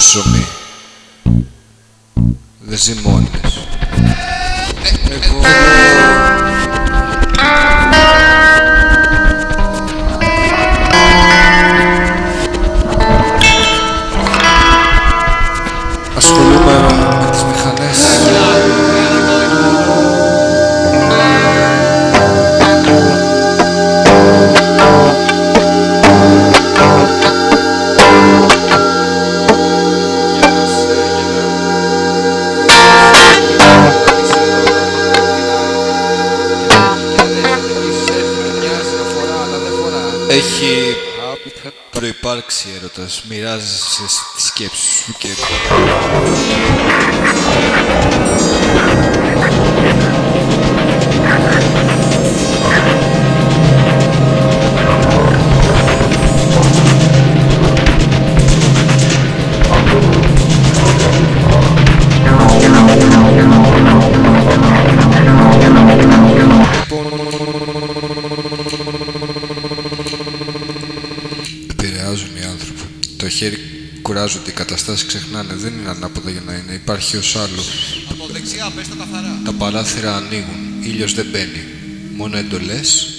ψωμί. Δεν ζυμώνεις. Εγώ... ασχολούμαι με τις μηχανές. Έχει προϋπάρξει έρωτας, μοιράζεσαι τις σκέψεις σου και... επηρεάζουν οι άνθρωποι. Το χέρι κουράζονται, οι καταστάσεις ξεχνάνε, δεν είναι ανάποδα για να είναι, υπάρχει ως άλλο. Από δεξιά, πες τα καθαρά. Τα παράθυρα ανοίγουν, ήλιος δεν μπαίνει, μόνο εντολές